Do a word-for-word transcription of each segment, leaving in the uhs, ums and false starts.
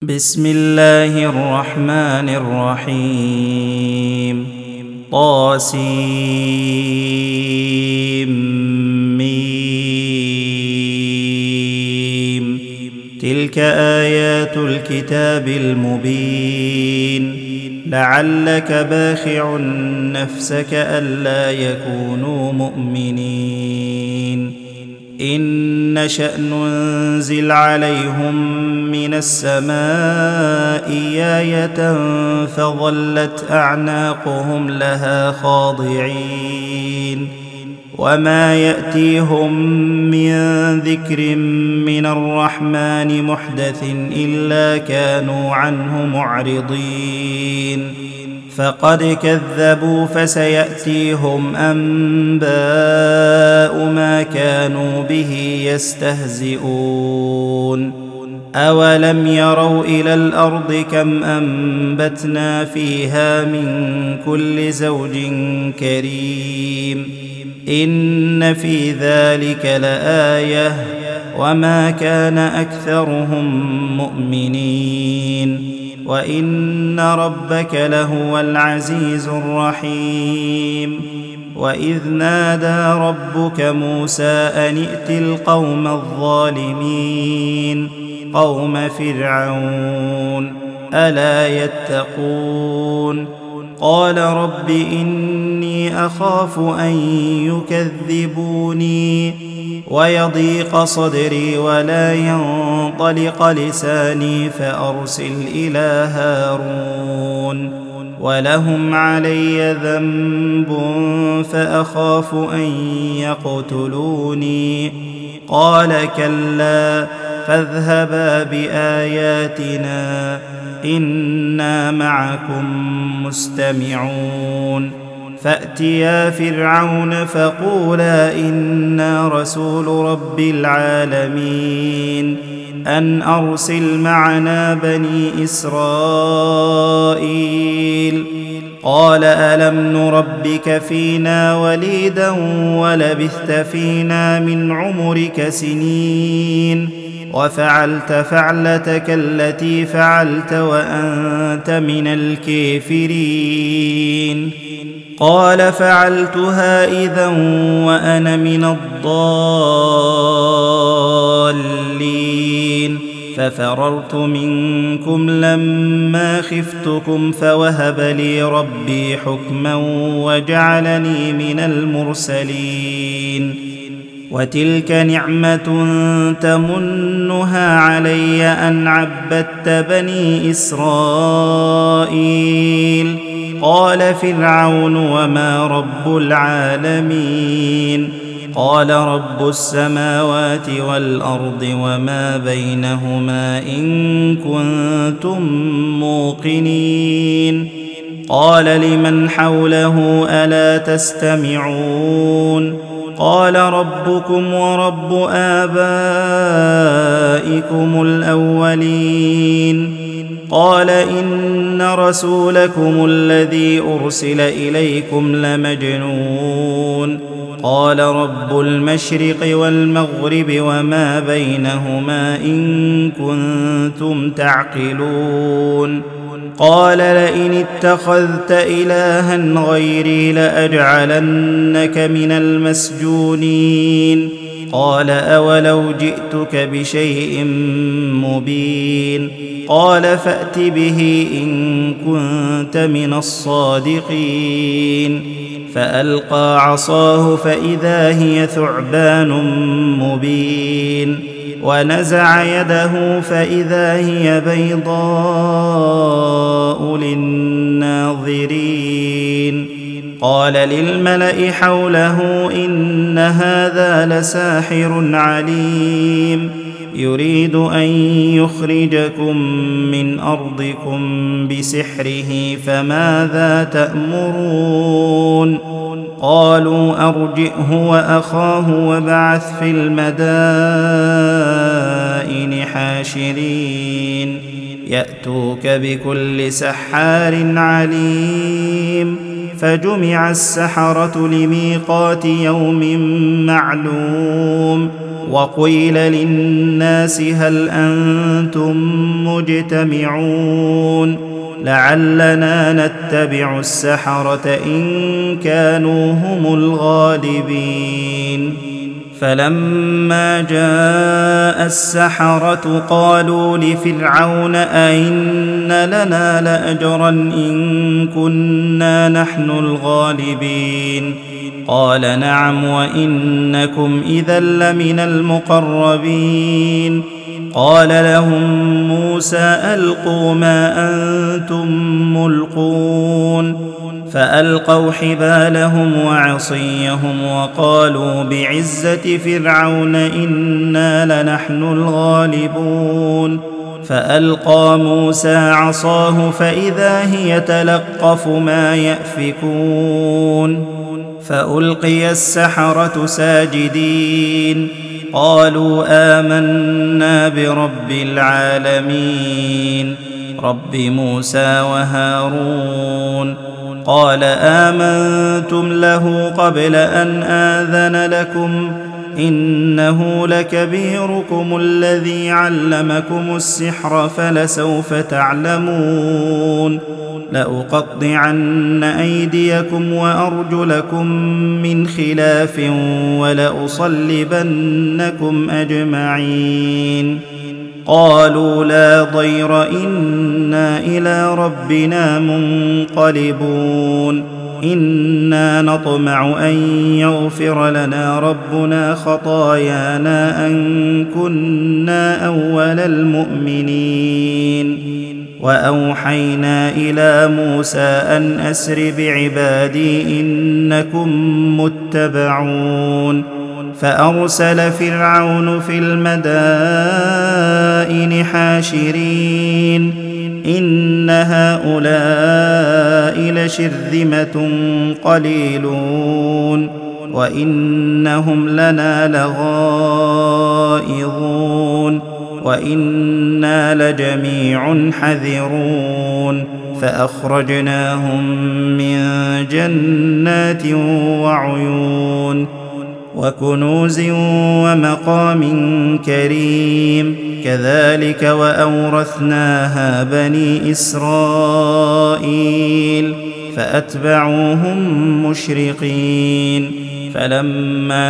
بسم الله الرحمن الرحيم طاسيم تلك آيات الكتاب المبين لعلك باخع نفسك ألا يكونوا مؤمنين إن نشأ ننزل عليهم من السماء آية فظلت أعناقهم لها خاضعين وما يأتيهم من ذكر من الرحمن محدث إلا كانوا عنه معرضين فقد كذبوا فسيأتيهم أنباء ما كانوا به يستهزئون أولم يروا إلى الأرض كم أنبتنا فيها من كل زوج كريم إن في ذلك لآية وما كان أكثرهم مؤمنين وإن ربك لهو العزيز الرحيم وإذ نادى ربك موسى أن ائت القوم الظالمين قوم فرعون ألا يتقون قال رب إني أخاف أن يكذبوني ويضيق صدري ولا ينطلق لساني فأرسل إلى هارون ولهم علي ذنب فأخاف أن يقتلوني قال كلا فاذهبا بآياتنا إنا معكم مستمعون فأتيا فرعون فقولا إنا رسول رب العالمين أن أرسل معنا بني إسرائيل قال ألم نربك فينا وليدا ولبثت فينا من عمرك سنين وفعلت فعلتك التي فعلت وأنت من الكافرين قال فعلتها إذا وأنا من الضالين ففررت منكم لما خفتكم فوهب لي ربي حكما وجعلني من المرسلين وتلك نعمة تمنها علي أن عبدت بني إسرائيل قال فرعون وما رب العالمين قال رب السماوات والأرض وما بينهما إن كنتم موقنين قال لمن حوله ألا تستمعون قال ربكم ورب آبائكم الأولين قال إن رسولكم الذي أرسل إليكم لمجنون قال رب المشرق والمغرب وما بينهما إن كنتم تعقلون قال لئن اتخذت إلها غيري لأجعلنك من المسجونين قال أولو جئتك بشيء مبين قال فأت به إن كنت من الصادقين فألقى عصاه فإذا هي ثعبان مبين ونزع يده فإذا هي بيضاء للناظرين قال للملأ حوله إن هذا لساحر عليم يريد أن يخرجكم من أرضكم بسحره فماذا تأمرون قالوا أرجئه وأخاه وابعث في المدائن حاشرين يأتوك بكل سحار عليم فجمع السحرة لميقات يوم معلوم وقيل للناس هل أنتم مجتمعون لعلنا نتبع السحرة إن كانوا هم الغالبين فلما جاء السحرة قالوا لفرعون أئن لنا لأجرا إن كنا نحن الغالبين قال نعم وإنكم إذا لمن المقربين قال لهم موسى ألقوا ما أنتم ملقون فألقوا حبالهم وعصيهم وقالوا بعزة فرعون إنا لنحن الغالبون فألقى موسى عصاه فإذا هي تلقف ما يأفكون فألقي السحرة ساجدين قالوا آمنا برب العالمين رب موسى وهارون قال آمنتم له قبل أن آذن لكم إنه لكبيركم الذي علمكم السحر فلسوف تعلمون لأقطعن أيديكم وأرجلكم من خلاف ولأصلبنكم أجمعين قالوا لا ضير إنا إلى ربنا منقلبون إنا نطمع أن يغفر لنا ربنا خطايانا أن كنا أول المؤمنين وأوحينا إلى موسى أن أسر بعبادي إنكم متبعون فأرسل فرعون في المدائن حاشرين إن هؤلاء لشرذمة قليلون وإنهم لنا لغائظون وإنا لجميع حذرون فأخرجناهم من جنات وعيون وكنوز ومقام كريم كذلك وأورثناها بني إسرائيل فأتبعوهم مشرقين فلما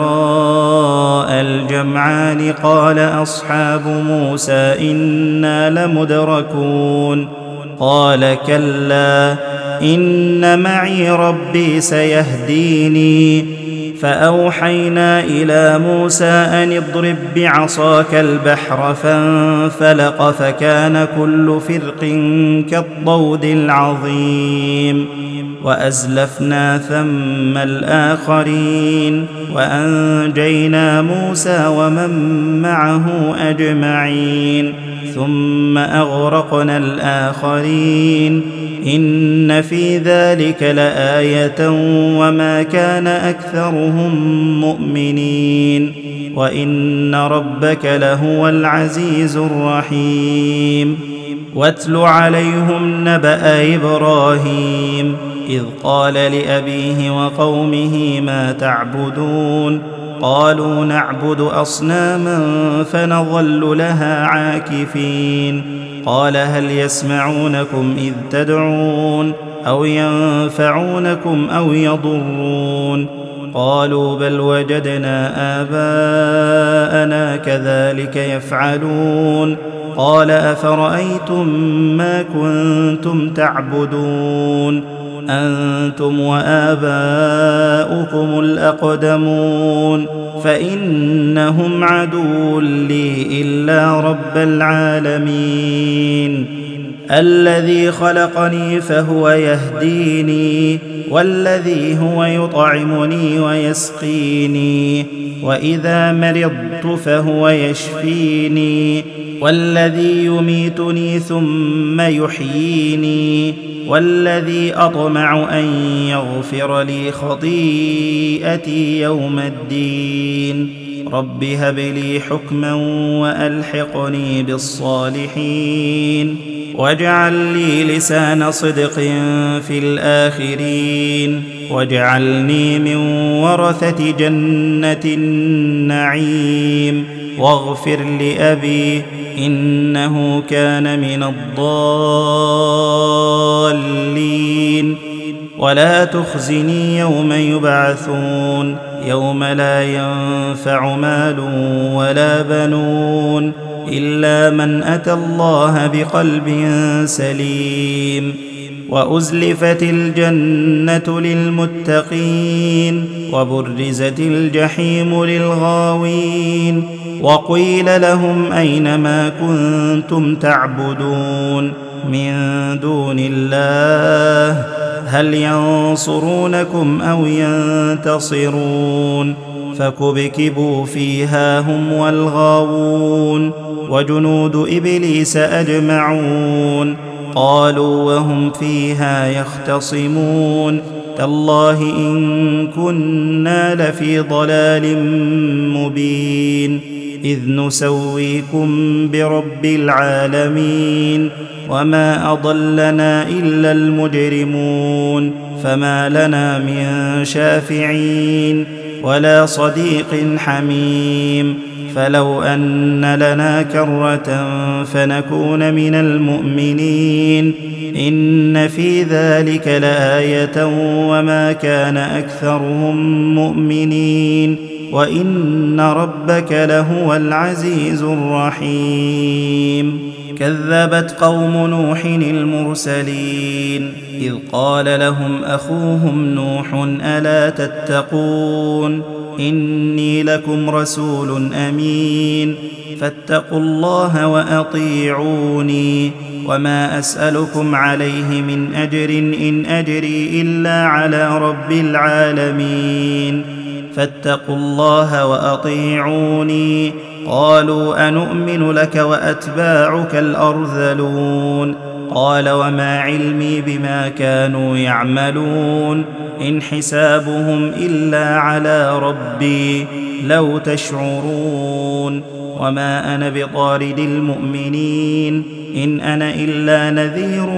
تراءى الجمعان قال أصحاب موسى إنا لمدركون قال كلا إن معي ربي سيهديني فأوحينا إلى موسى أن اضرب بعصاك البحر فانفلق فكان كل فرق كالطود العظيم وأزلفنا ثم الآخرين وأنجينا موسى ومن معه أجمعين ثم أغرقنا الآخرين إن في ذلك لآية وما كان أكثرهم مؤمنين وإن ربك لهو العزيز الرحيم واتل عليهم نبأ إبراهيم إذ قال لأبيه وقومه ما تعبدون قالوا نعبد أصناما فنظل لها عاكفين قال هل يسمعونكم إذ تدعون أو ينفعونكم أو يضرون قالوا بل وجدنا آباءنا كذلك يفعلون قال أفرأيتم ما كنتم تعبدون أنتم وآباؤكم الأقدمون فإنهم عدو لي إلا رب العالمين الذي خلقني فهو يهديني والذي هو يطعمني ويسقيني وإذا مرضت فهو يشفيني والذي يميتني ثم يحييني والذي أطمع أن يغفر لي خطيئتي يوم الدين رب هب لي حكما وألحقني بالصالحين واجعل لي لسان صدق في الآخرين واجعلني من ورثة جنة النعيم واغفر لأبي إنه كان من الضالين ولا تخزني يوم يبعثون يوم لا ينفع مال ولا بنون إلا من أتى الله بقلب سليم وأزلفت الجنة للمتقين وبرزت الجحيم للغاوين وقيل لهم أين ما كنتم تعبدون من دون الله هل ينصرونكم أو ينتصرون فكبكبوا فيها هم والغاوون وجنود إبليس أجمعون قالوا وهم فيها يختصمون تالله إن كنا لفي ضلال مبين إذ نسويكم برب العالمين وما أضلنا إلا المجرمون فما لنا من شافعين ولا صديق حميم فلو أن لنا كرة فنكون من المؤمنين إن في ذلك لآية وما كان أكثرهم مؤمنين وإن ربك لهو العزيز الرحيم كذبت قوم نوح المرسلين إذ قال لهم أخوهم نوح ألا تتقون إني لكم رسول أمين فاتقوا الله وأطيعوني وما أسألكم عليه من أجر إن أجري إلا على رب العالمين فاتقوا الله وأطيعوني قالوا أنؤمن لك وأتباعك الأرذلون قال وما علمي بما كانوا يعملون إن حسابهم إلا على ربي لو تشعرون وما أنا بطارد المؤمنين إن أنا إلا نذير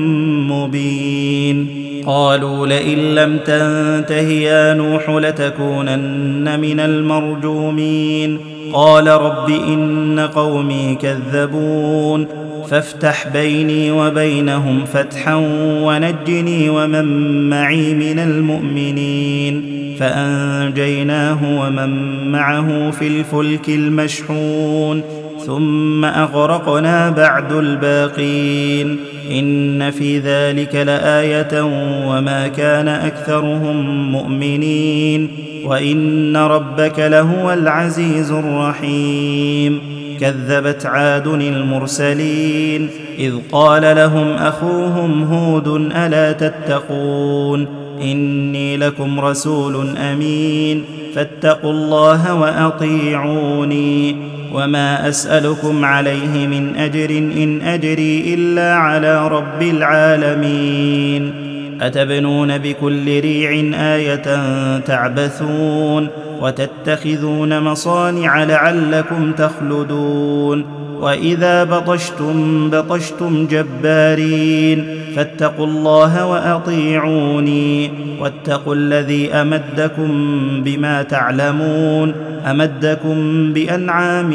مبين قالوا لئن لم تنته يا نوح لتكونن من المرجومين قال رب إن قومي كذبون فافتح بيني وبينهم فتحا ونجني ومن معي من المؤمنين فأنجيناه ومن معه في الفلك المشحون ثم أغرقنا بعد الباقين إن في ذلك لآية وما كان أكثرهم مؤمنين وإن ربك لهو العزيز الرحيم كذبت عاد المرسلين إذ قال لهم أخوهم هود ألا تتقون إني لكم رسول أمين فاتقوا الله وأطيعوني وما أسألكم عليه من أجر إن أجري إلا على رب العالمين أتبنون بكل ريع آية تعبثون وتتخذون مصانع لعلكم تخلدون وإذا بطشتم بطشتم جبارين فاتقوا الله وأطيعوني واتقوا الذي أمدكم بما تعلمون أمدكم بأنعام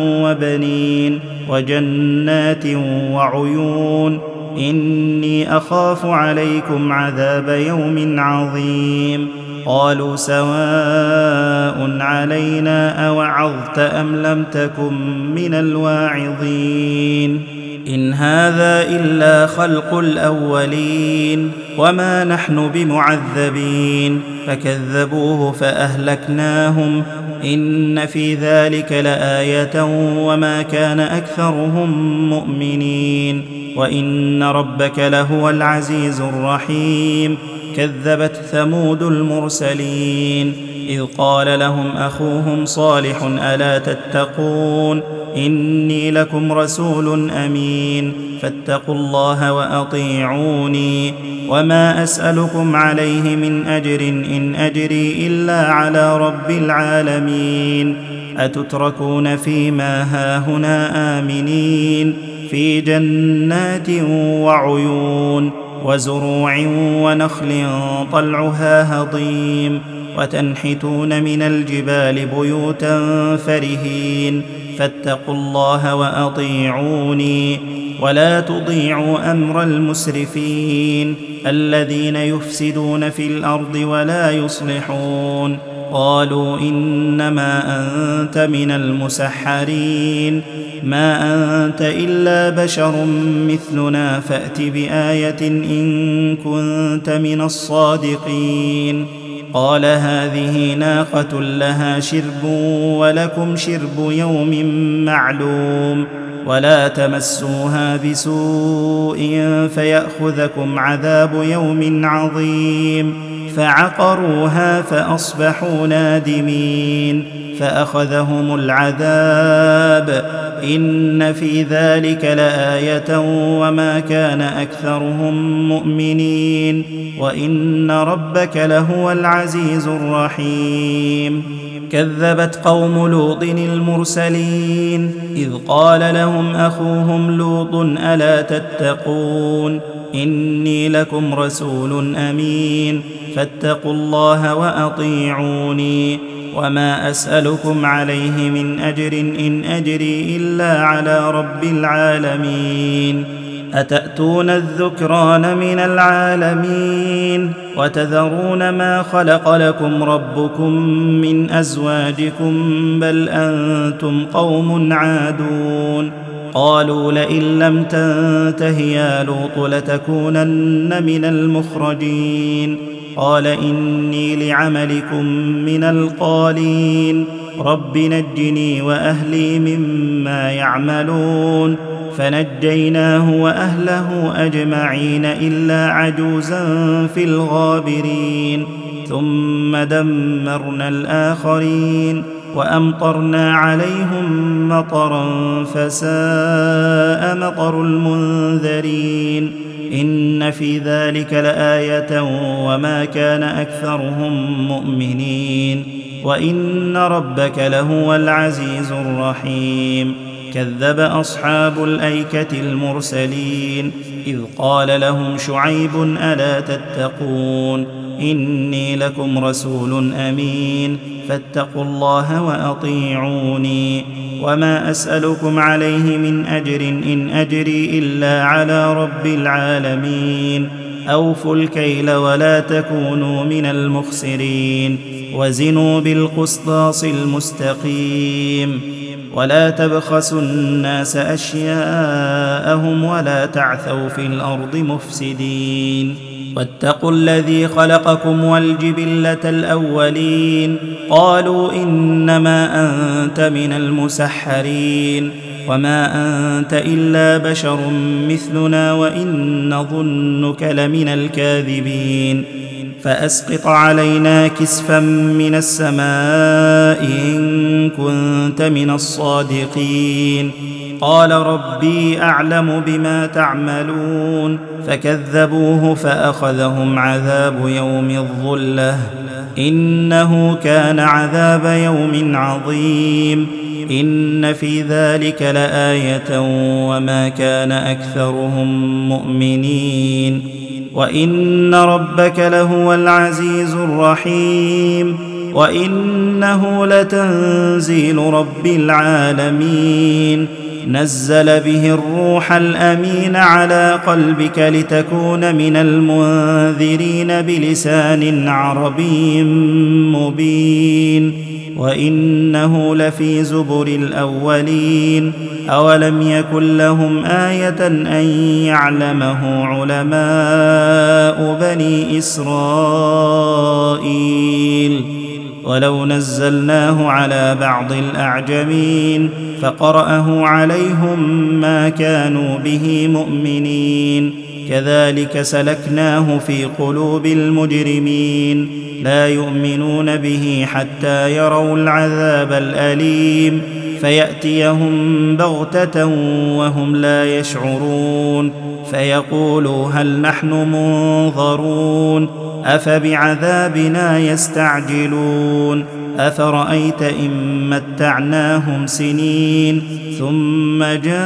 وبنين وجنات وعيون إني أخاف عليكم عذاب يوم عظيم قالوا سواء علينا أوعظت أم لم تكن من الواعظين إن هذا إلا خلق الأولين وما نحن بمعذبين فكذبوه فأهلكناهم إن في ذلك لآية وما كان أكثرهم مؤمنين وإن ربك لهو العزيز الرحيم كذبت ثمود المرسلين إذ قال لهم أخوهم صالح ألا تتقون إني لكم رسول أمين فاتقوا الله وأطيعوني وما أسألكم عليه من أجر إن أجري إلا على رب العالمين أتتركون فيما هاهنا آمنين في جنات وعيون وزروع ونخل طلعها هضيم وتنحتون من الجبال بيوتا فرهين فاتقوا الله وأطيعوني ولا تطيعوا أمر المسرفين الذين يفسدون في الأرض ولا يصلحون. قالوا إنما أنت من المسحرين ما أنت إلا بشر مثلنا فأت بآية إن كنت من الصادقين. قال هذه ناقة لها شرب ولكم شرب يوم معلوم ولا تمسوها بسوء فيأخذكم عذاب يوم عظيم. فعقروها فأصبحوا نادمين فأخذهم العذاب إن في ذلك لآية وما كان أكثرهم مؤمنين وإن ربك لهو العزيز الرحيم. كذبت قوم لوط المرسلين إذ قال لهم أخوهم لوط ألا تتقون إني لكم رسول أمين فاتقوا الله وأطيعوني وما أسألكم عليه من أجر إن أجري إلا على رب العالمين. أتأتون الذكران من العالمين وتذرون ما خلق لكم ربكم من أزواجكم بل أنتم قوم عادون. قالوا لئن لم تنته يا لوط لتكونن من المخرجين. قال إني لعملكم من القالين رب نجني وأهلي مما يعملون. فنجيناه وأهله أجمعين إلا عجوزا في الغابرين ثم دمرنا الآخرين وأمطرنا عليهم مطرا فساء مطر المنذرين. إن في ذلك لآية وما كان أكثرهم مؤمنين وإن ربك لهو العزيز الرحيم. كذب أصحاب الأيكة المرسلين إذ قال لهم شعيب ألا تتقون إني لكم رسول أمين فاتقوا الله وأطيعوني وما أسألكم عليه من أجر إن أجري إلا على رب العالمين. أوفوا الكيل ولا تكونوا من المخسرين وزنوا بالقسطاس المستقيم ولا تبخسوا الناس أشياءهم ولا تعثوا في الأرض مفسدين. واتقوا الذي خلقكم والجبلة الأولين. قالوا إنما أنت من المسحرين وما أنت إلا بشر مثلنا وإن نظنك لمن الكاذبين. فأسقط علينا كسفا من السماء إن كنت من الصادقين. قال ربي أعلم بما تعملون فكذبوه فأخذهم عذاب يوم الظلة إنه كان عذاب يوم عظيم. إن في ذلك لآية وما كان أكثرهم مؤمنين وإن ربك لهو العزيز الرحيم. وإنه لتنزيل رب العالمين نزل به الروح الأمين على قلبك لتكون من المنذرين بلسان عربي مبين وإنه لفي زبر الأولين. أولم يكن لهم آية أن يعلمه علماء بني إسرائيل ولو نزلناه على بعض الأعجمين فقرأه عليهم ما كانوا به مؤمنين. كذلك سلكناه في قلوب المجرمين لا يؤمنون به حتى يروا العذاب الأليم فيأتيهم بغتة وهم لا يشعرون فيقولوا هل نحن منظرون أفبعذابنا يستعجلون أفرأيت إن متعناهم سنين ثم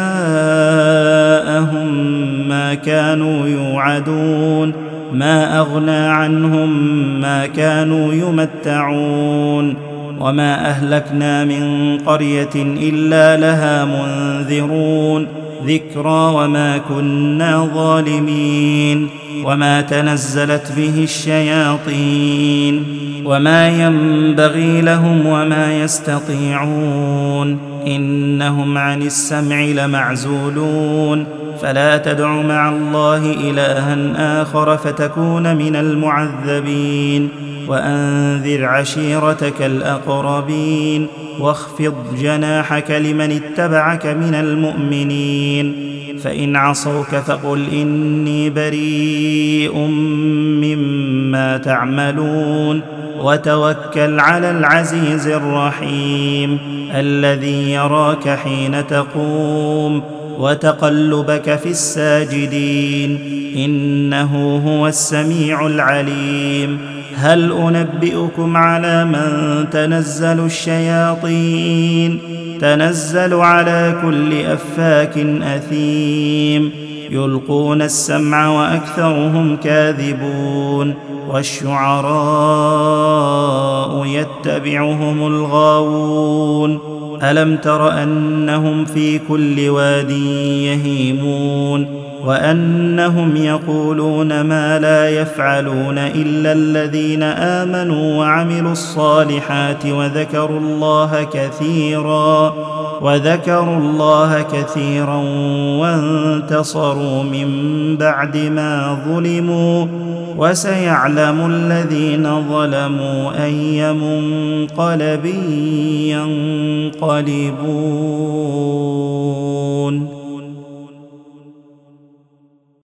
جاءهم ما كانوا يوعدون ما أغنى عنهم ما كانوا يمتعون وما أهلكنا من قرية إلا لها منذرون ذكرى وما كنا ظالمين وما تنزلت به الشياطين وما ينبغي لهم وما يستطيعون إنهم عن السمع لمعزولون فلا تدع مع الله إلها آخر فتكون من المعذبين وأنذر عشيرتك الأقربين واخفض جناحك لمن اتبعك من المؤمنين فإن عصوك فقل إني بريء مما تعملون وتوكل على العزيز الرحيم الذي يراك حين تقوم وتقلبك في الساجدين إنه هو السميع العليم هل أنبئكم على من تنزل الشياطين تنزل على كل أفاك أثيم يلقون السمع وأكثرهم كاذبون والشعراء يتبعهم الغاوون ألم تر أنهم في كل واد يهيمون وأنهم يقولون ما لا يفعلون إلا الذين آمنوا وعملوا الصالحات وذكروا الله كثيرا وذكروا الله كثيرا وانتصروا من بعد ما ظلموا وسيعلم الذين ظلموا أي منقلب ينقلبون.